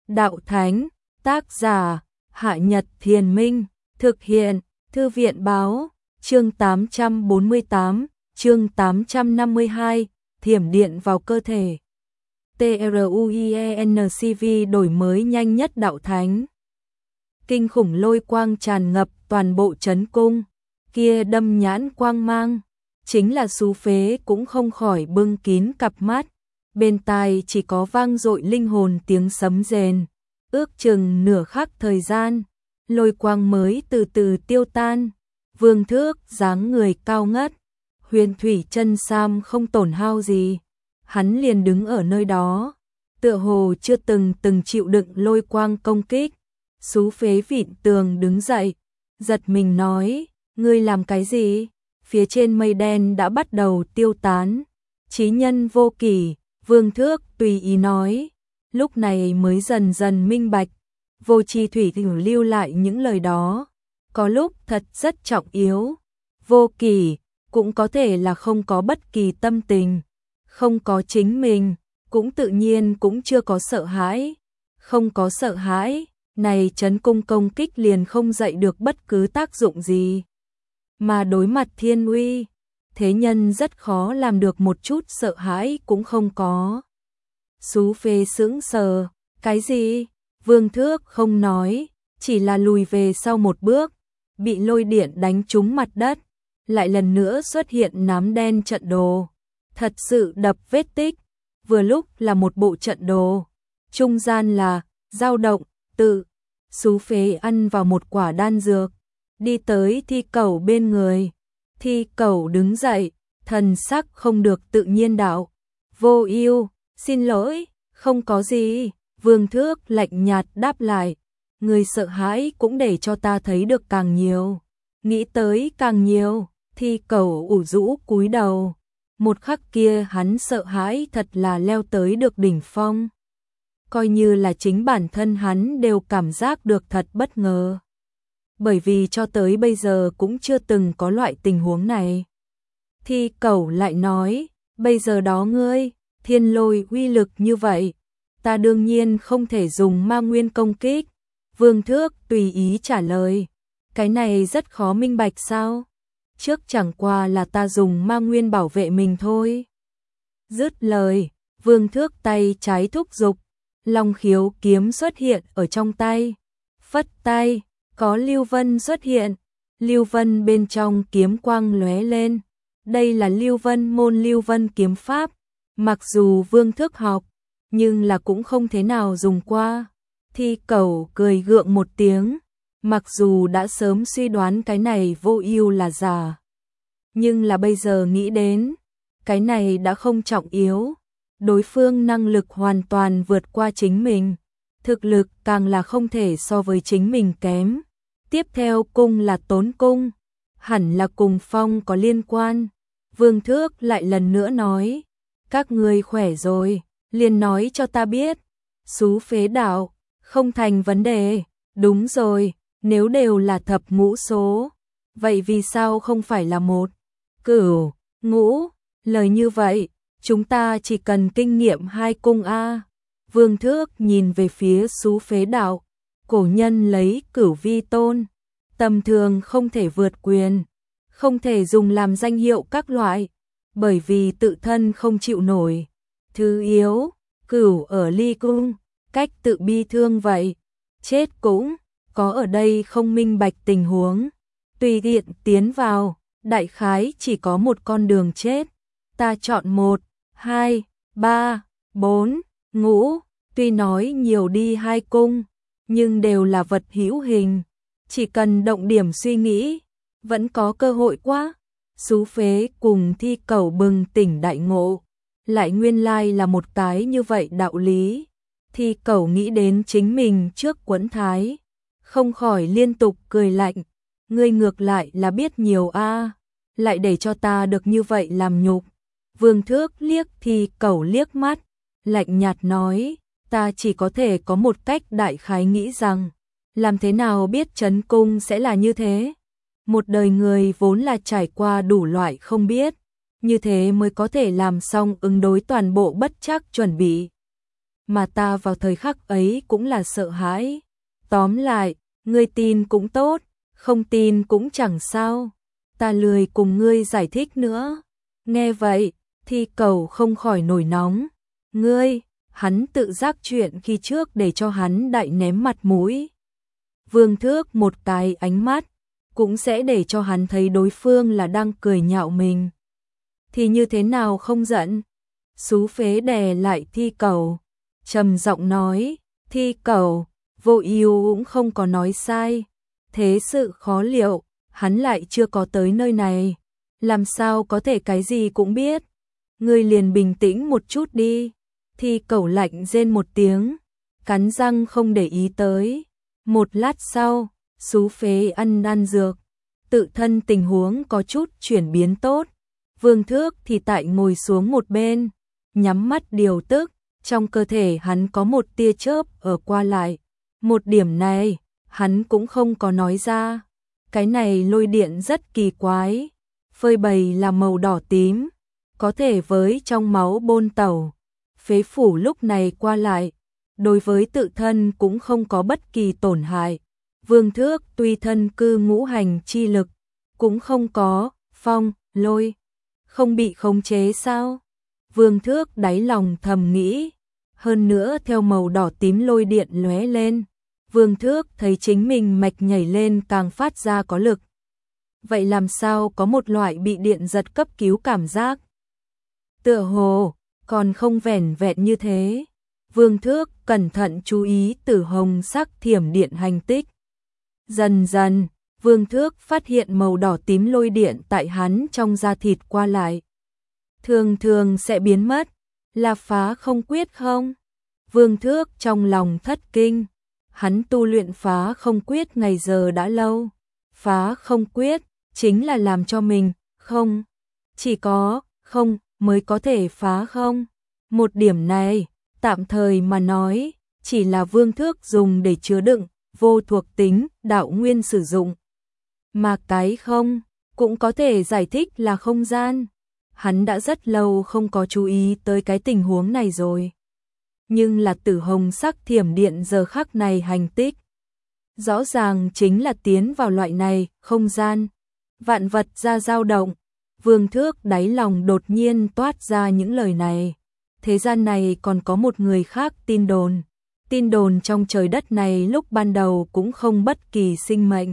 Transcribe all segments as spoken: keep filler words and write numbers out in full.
Đạo Thánh, tác giả, Hạ Nhật Thiền Minh, thực hiện, Thư viện Báo, chương tám trăm bốn mươi tám, chương tám trăm năm mươi hai, thiểm điện vào cơ thể. TRUIENCV đổi mới nhanh nhất Đạo Thánh. Kinh khủng lôi quang tràn ngập toàn bộ trấn cung, kia đâm nhãn quang mang, chính là Xú Phế cũng không khỏi bưng kín cặp mắt, bên tai chỉ có vang dội linh hồn tiếng sấm rền, ước chừng nửa khắc thời gian, lôi quang mới từ từ tiêu tan, Vương Thước dáng người cao ngất, huyền thủy chân sam không tổn hao gì, hắn liền đứng ở nơi đó, tựa hồ chưa từng từng chịu đựng lôi quang công kích. Xú Phế vịn tường đứng dậy, giật mình nói, ngươi làm cái gì? Phía trên mây đen đã bắt đầu tiêu tán. Chí nhân vô kỷ, Vương Thước tùy ý nói, lúc này mới dần dần minh bạch, Vô Chi Thủy thử lưu lại những lời đó, có lúc thật rất trọng yếu. Vô kỷ, cũng có thể là không có bất kỳ tâm tình, không có chính mình, cũng tự nhiên cũng chưa có sợ hãi, không có sợ hãi. Này trấn cung công kích liền không dậy được bất cứ tác dụng gì. Mà đối mặt thiên uy, thế nhân rất khó làm được một chút sợ hãi cũng không có. Xú Phế sững sờ, cái gì? Vương Thước không nói, chỉ là lùi về sau một bước, bị lôi điện đánh trúng mặt đất, lại lần nữa xuất hiện nám đen trận đồ. Thật sự đập vết tích, vừa lúc là một bộ trận đồ, trung gian là dao động, tự. Xú Phế ăn vào một quả đan dược, đi tới Thi Cẩu bên người. Thi Cẩu đứng dậy, thần sắc không được tự nhiên đạo. Vô Ưu, xin lỗi, không có gì. Vương Thước lạnh nhạt đáp lại. Người sợ hãi cũng để cho ta thấy được càng nhiều. Nghĩ tới càng nhiều, Thi Cẩu ủ rũ cúi đầu. Một khắc kia hắn sợ hãi thật là leo tới được đỉnh phong. Coi như là chính bản thân hắn đều cảm giác được thật bất ngờ. Bởi vì cho tới bây giờ cũng chưa từng có loại tình huống này. Thi Cẩu lại nói, bây giờ đó ngươi, thiên lôi uy lực như vậy, ta đương nhiên không thể dùng ma nguyên công kích. Vương Thước tùy ý trả lời, cái này rất khó minh bạch sao? Trước chẳng qua là ta dùng ma nguyên bảo vệ mình thôi. Dứt lời, Vương Thước tay trái thúc giục, Long Khiếu kiếm xuất hiện ở trong tay, phất tay, có lưu vân xuất hiện, lưu vân bên trong kiếm quang lóe lên, đây là lưu vân môn lưu vân kiếm pháp, mặc dù Vương Thước học, nhưng là cũng không thế nào dùng qua. Thi Cẩu cười gượng một tiếng, mặc dù đã sớm suy đoán cái này Vô Ưu là giả, nhưng là bây giờ nghĩ đến, cái này đã không trọng yếu. Đối phương năng lực hoàn toàn vượt qua chính mình, thực lực càng là không thể so với chính mình kém. Tiếp theo cung là Tốn cung, hẳn là cùng phong có liên quan. Vương Thước lại lần nữa nói, các ngươi khỏe rồi, liền nói cho ta biết. Xú Phế đạo, không thành vấn đề, đúng rồi, nếu đều là thập ngũ số, vậy vì sao không phải là một, cửu, ngũ, lời như vậy. Chúng ta chỉ cần kinh nghiệm hai cung A. Vương Thước nhìn về phía Xú Phế đạo, cổ nhân lấy cửu vi tôn, tầm thường không thể vượt quyền, không thể dùng làm danh hiệu các loại, bởi vì tự thân không chịu nổi. Thứ yếu, cửu ở ly cung, cách tự bi thương vậy, chết cũng, có ở đây không minh bạch tình huống, tùy tiện tiến vào, đại khái chỉ có một con đường chết, ta chọn một. Hai, ba, bốn, ngũ, tuy nói nhiều đi hai cung, nhưng đều là vật hữu hình, chỉ cần động điểm suy nghĩ, vẫn có cơ hội quá. Xú Phế cùng Thi Cẩu bừng tỉnh đại ngộ, lại nguyên lai là một cái như vậy đạo lý. Thi Cẩu nghĩ đến chính mình trước quẫn thái, không khỏi liên tục cười lạnh, ngươi ngược lại là biết nhiều a, lại để cho ta được như vậy làm nhục. Vương Thước liếc Thi Cẩu liếc mắt, lạnh nhạt nói, ta chỉ có thể có một cách đại khái nghĩ rằng, làm thế nào biết trấn cung sẽ là như thế? Một đời người vốn là trải qua đủ loại không biết, như thế mới có thể làm xong ứng đối toàn bộ bất trắc chuẩn bị. mà ta vào thời khắc ấy cũng là sợ hãi. Tóm lại, ngươi tin cũng tốt, không tin cũng chẳng sao, ta lười cùng ngươi giải thích nữa. Nghe vậy, Thi Cầu không khỏi nổi nóng. Ngươi, hắn tự giác chuyện khi trước để cho hắn đại ném mặt mũi. Vương Thước một cái ánh mắt, cũng sẽ để cho hắn thấy đối phương là đang cười nhạo mình. Thì như thế nào không giận? Xú phế đè lại Thi Cầu, trầm giọng nói, Thi Cầu, Vô Ưu cũng không có nói sai. Thế sự khó liệu, hắn lại chưa có tới nơi này, làm sao có thể cái gì cũng biết. Ngươi liền bình tĩnh một chút đi. Thi Cầu lạnh rên một tiếng, cắn răng không để ý tới. Một lát sau, xú phế ăn đan dược, tự thân tình huống có chút chuyển biến tốt. Vương Thước thì tại ngồi xuống một bên, nhắm mắt điều tức, trong cơ thể hắn có một tia chớp ở qua lại. Một điểm này, hắn cũng không có nói ra. Cái này lôi điện rất kỳ quái, phơi bày là màu đỏ tím, có thể với trong máu bôn tẩu. Phế phủ lúc này qua lại, đối với tự thân cũng không có bất kỳ tổn hại. Vương Thước tuy thân cư ngũ hành chi lực, cũng không có phong, lôi, không bị khống chế sao? Vương Thước đáy lòng thầm nghĩ. Hơn nữa theo màu đỏ tím lôi điện lóe lên, Vương Thước thấy chính mình mạch nhảy lên càng phát ra có lực. Vậy làm sao có một loại bị điện giật cấp cứu cảm giác? Tựa hồ còn không vẻn vẹn như thế. Vương Thước cẩn thận chú ý tử hồng sắc thiểm điện hành tích. Dần dần, Vương Thước phát hiện màu đỏ tím lôi điện tại hắn trong da thịt qua lại. Thường thường sẽ biến mất, là phá không quyết không? Vương Thước trong lòng thất kinh, hắn tu luyện phá không quyết ngày giờ đã lâu. Phá không quyết chính là làm cho mình không, chỉ có không mới có thể phá không. Một điểm này, tạm thời mà nói, chỉ là Vương Thước dùng để chứa đựng vô thuộc tính đạo nguyên sử dụng. Mà cái không cũng có thể giải thích là không gian. Hắn đã rất lâu không có chú ý tới cái tình huống này rồi. Nhưng là tử hồng sắc thiểm điện giờ khắc này hành tích, rõ ràng chính là tiến vào loại này không gian. Vạn vật ra dao động, Vương Thước đáy lòng đột nhiên toát ra những lời này. Thế gian này còn có một người khác tin đồn. Tin đồn trong trời đất này lúc ban đầu cũng không bất kỳ sinh mệnh.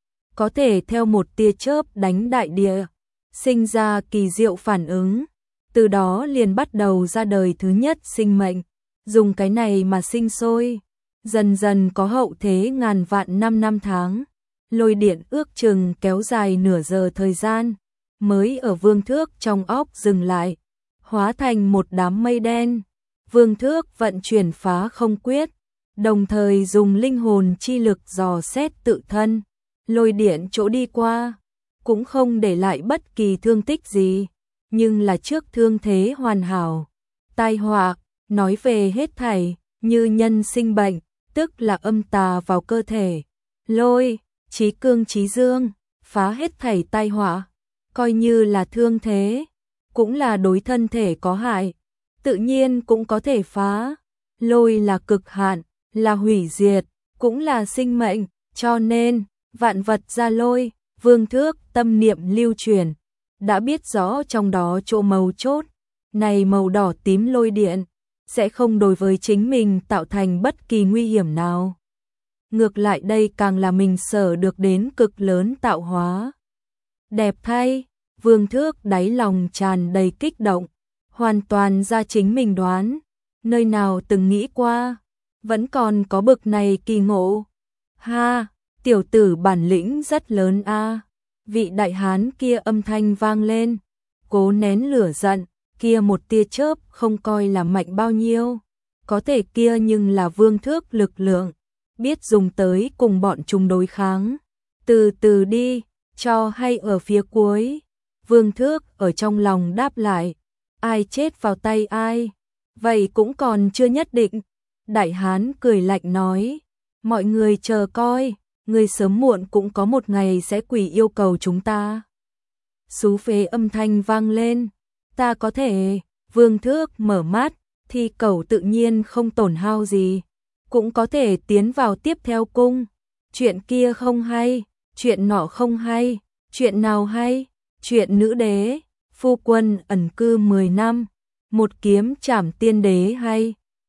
Có thể theo một tia chớp đánh đại địa, sinh ra kỳ diệu phản ứng. Từ đó liền bắt đầu ra đời thứ nhất sinh mệnh. Dùng cái này mà sinh sôi. Dần dần có hậu thế ngàn vạn năm năm tháng. Lôi điện ước chừng kéo dài nửa giờ thời gian, mới ở Vương Thước trong óc dừng lại, hóa thành một đám mây đen. Vương Thước vận chuyển phá không quyết, đồng thời dùng linh hồn chi lực dò xét tự thân. Lôi điện chỗ đi qua, cũng không để lại bất kỳ thương tích gì, nhưng là trước thương thế hoàn hảo. Tai họa, nói về hết thảy, như nhân sinh bệnh, tức là âm tà vào cơ thể. Lôi, chí cương chí dương, phá hết thảy tai họa, coi như là thương thế, cũng là đối thân thể có hại, tự nhiên cũng có thể phá. Lôi là cực hạn, là hủy diệt, cũng là sinh mệnh, cho nên vạn vật ra lôi. Vương Thước tâm niệm lưu truyền, đã biết rõ trong đó chỗ mấu chốt. Này màu đỏ tím lôi điện sẽ không đối với chính mình tạo thành bất kỳ nguy hiểm nào. Ngược lại đây càng là mình sở được đến cực lớn tạo hóa. Đẹp thay, Vương Thước đáy lòng tràn đầy kích động, hoàn toàn ra chính mình đoán, nơi nào từng nghĩ qua, vẫn còn có bực này kỳ ngộ. Ha, tiểu tử bản lĩnh rất lớn a. Vị đại hán kia âm thanh vang lên, cố nén lửa giận, kia một tia chớp không coi là mạnh bao nhiêu, có thể kia nhưng là Vương Thước lực lượng, biết dùng tới cùng bọn chúng đối kháng. Từ từ đi, cho hay ở phía cuối. Vương Thước ở trong lòng đáp lại, ai chết vào tay ai, vậy cũng còn chưa nhất định. Đại hán cười lạnh nói, mọi người chờ coi, người sớm muộn cũng có một ngày sẽ quỳ yêu cầu chúng ta. Xú phế âm thanh vang lên, ta có thể. Vương Thước mở mắt, thì cẩu tự nhiên không tổn hao gì, cũng có thể tiến vào tiếp theo cung. Chuyện kia không hay, chuyện nọ không hay, chuyện nào hay? Chuyện nữ đế, phu quân ẩn cư mười năm, một kiếm trảm tiên đế hay.